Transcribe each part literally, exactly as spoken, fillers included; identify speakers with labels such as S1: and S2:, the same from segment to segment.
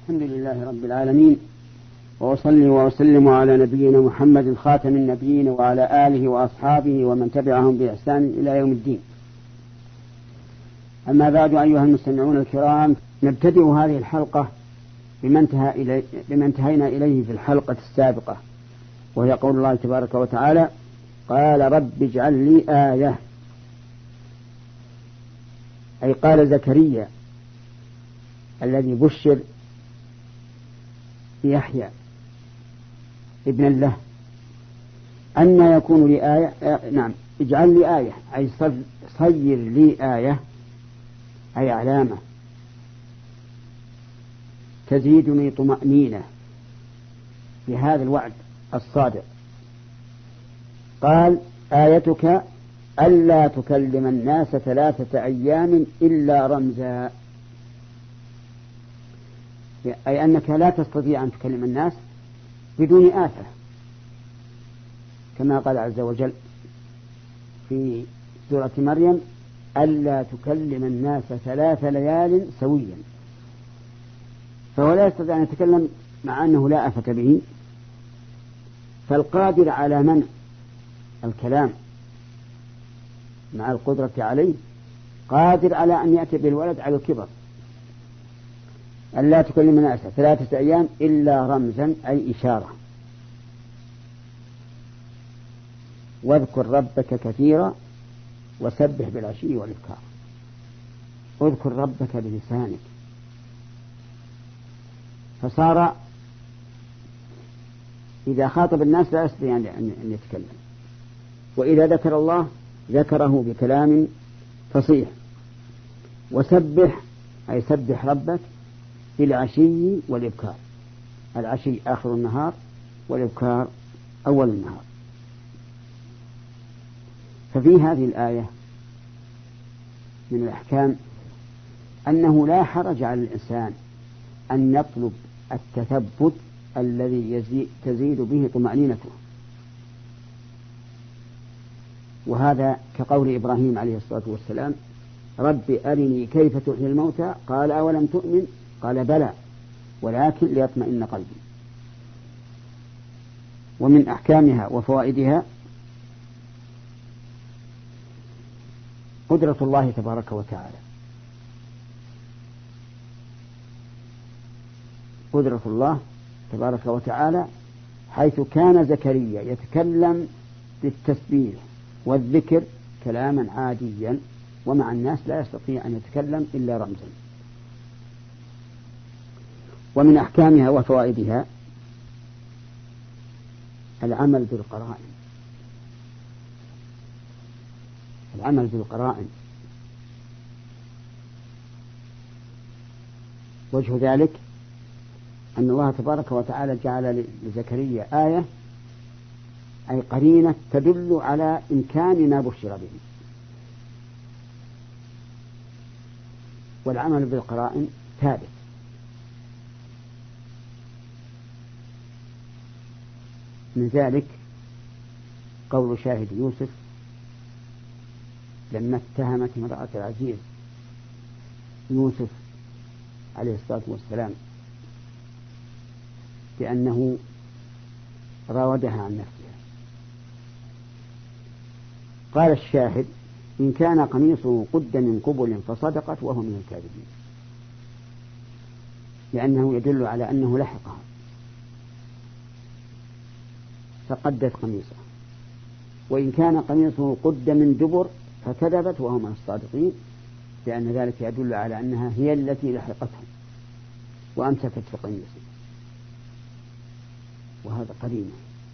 S1: الحمد لله رب العالمين، وأصلي وأسلم على نبينا محمد خاتم النبيين وعلى آله وأصحابه ومن تبعهم بإحسان إلى يوم الدين. أما بعد، أيها المستمعون الكرام، نبتدئ هذه الحلقة بما انتهى إلي بما انتهينا إليه في الحلقة السابقة، وهي قول الله تبارك وتعالى: قال رب اجعل لي آية، أي قال زكريا الذي بشر يحيى ابن له أن يكون لي آية. آه نعم اجعل لي آية، أي صير لي آية، أي علامة تزيدني طمأنينة بهذا الوعد الصادق. قال: آيتك ألا تكلم الناس ثلاثة أيام إلا رمزا، أي أنك لا تستطيع أن تكلم الناس بدون آفة، كما قال عز وجل في سورة مريم: ألا تكلم الناس ثلاث ليال سويا. فهو لا يستطيع أن يتكلم مع أنه لا آفة به، فالقادر على منع الكلام مع القدرة عليه قادر على أن يأتي بالولد على الكبر. ألا تكلم الناس ثلاثة أيام إلا رمزا، أي إشارة. واذكر ربك كثيرا وسبح بالعشي والإبكار. اذكر ربك بلسانك، فصار إذا خاطب الناس لا يستطيع أن يتكلم، وإذا ذكر الله ذكره بكلام فصيح. وسبح، أي سبح ربك بالعشي والإبكار. العشي آخر النهار، والإبكار أول النهار. ففي هذه الآية من الأحكام أنه لا حرج على الإنسان أن يطلب التثبت الذي تزيد به طمأنينته، وهذا كقول إبراهيم عليه الصلاة والسلام: رب أرني كيف تحيي الموتى، قال أولم تؤمن، قال بلى ولكن ليطمئن قلبي. ومن أحكامها وفوائدها قدرة الله تبارك وتعالى، قدرة الله تبارك وتعالى، حيث كان زكريا يتكلم بالتسبيح والذكر كلاما عاديا، ومع الناس لا يستطيع أن يتكلم إلا رمزا. ومن أحكامها وفوائدها العمل بالقرائن، العمل بالقرائن. وجه ذلك أن الله تبارك وتعالى جعل لزكريا آية، أي قرينة تدل على إمكان ما بشر به. والعمل بالقرائن ثابت. من ذلك قول شاهد يوسف لما اتهمت امرأة العزيز يوسف عليه الصلاة والسلام بأنه راودها عن نفسها. قال الشاهد: إن كان قميصه قد من قبل فصدقت وهو من الكاذبين، لأنه يدل على أنه لحقها فقدت قميصه. وإن كان قميصه قد من دبر فكذبت وهو من الصادقين، لأن ذلك يدل على أنها هي التي لحقته وأمسكت في قميصه، وهذا قرينة.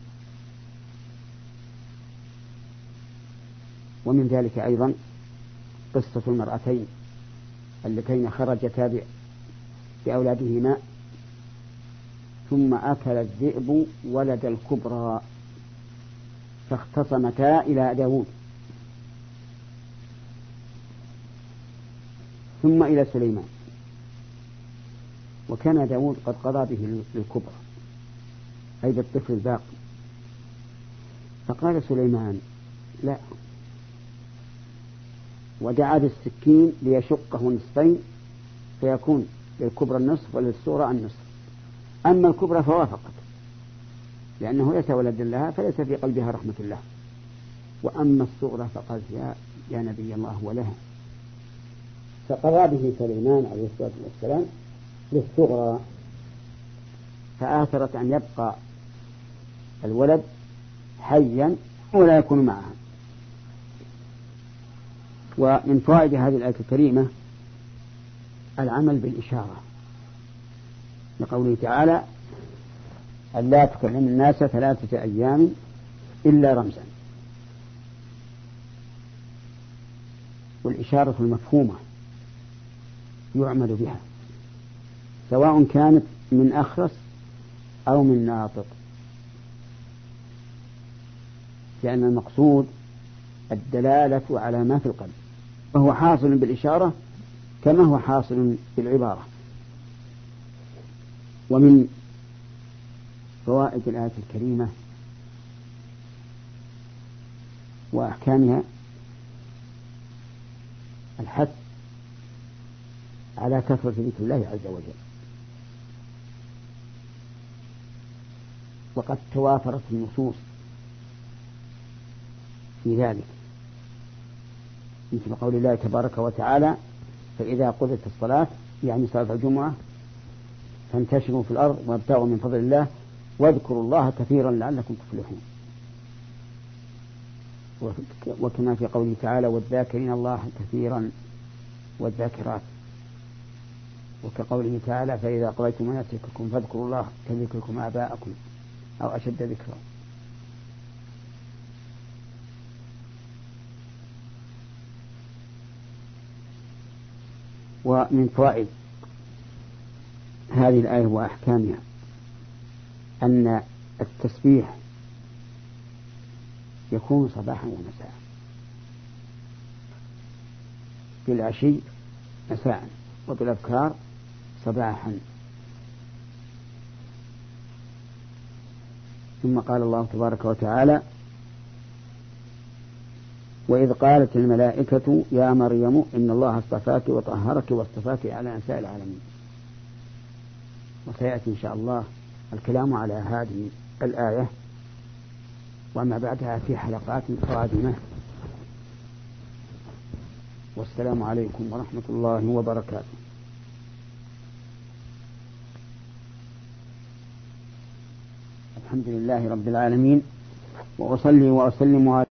S1: ومن ذلك أيضا قصة المرأتين اللتين خرجتا بأولادهما ثم أكل الذئب ولد الكبرى فاختصمتا إلى داود ثم إلى سليمان، وكان داود قد قضى به الكبرى أي بالطفل الباقي. فقال سليمان: لا، ودعا بالسكين ليشقه نصفين فيكون للكبرى النصف وللصغرى النصف. أما الكبرى فوافقت لأنه يتولد لها فليس في قلبها رحمة الله. وأما الصغرى فقالت يا, يا نبي الله ولها، فقضى به سليمان عليه الصلاة والسلام للصغرى، فآثرت أن يبقى الولد حيا ولا يكون معها. ومن فوائد هذه الآية الكريمة العمل بالإشارة، لقوله تعالى أن لا تكلم الناس ثلاثة أيام إلا رمزا. والإشارة المفهومة يعمل بها سواء كانت من أخرس أو من ناطق، لأن المقصود الدلالة على ما في القلب، وهو حاصل بالإشارة كما هو حاصل بالعبارة. ومن فوائد الآية الكريمة وأحكامها الحث على كثرة ذكر الله عز وجل، وقد توافرت النصوص في ذلك، مثل قول الله تبارك وتعالى فإذا قضت الصلاة يعني صلاة الجمعة فانتشروا في الأرض وابتغوا من فضل الله واذكروا الله كثيرا لعلكم تفلحون. وكما في قوله تعالى والذاكرين الله كثيرا والذاكرات، وكقوله تعالى فإذا قضيتم مناسككم فاذكروا الله كذكركم آباءكم أو أشد ذكرا. ومن فوائد هذه الآية وأحكامها أن التسبيح يكون صباحا ومساء، بالعشي مساء وبالأبكار صباحا. ثم قال الله تبارك وتعالى وإذ قالت الملائكة يا مريم إن الله اصطفاك وطهرك واصطفاك على نساء العالمين. وسيأتي إن شاء الله الكلام على هذه الآية وما بعدها في حلقات قادمة. والسلام عليكم ورحمة الله وبركاته. الحمد لله رب العالمين، وأصلي وأسلم على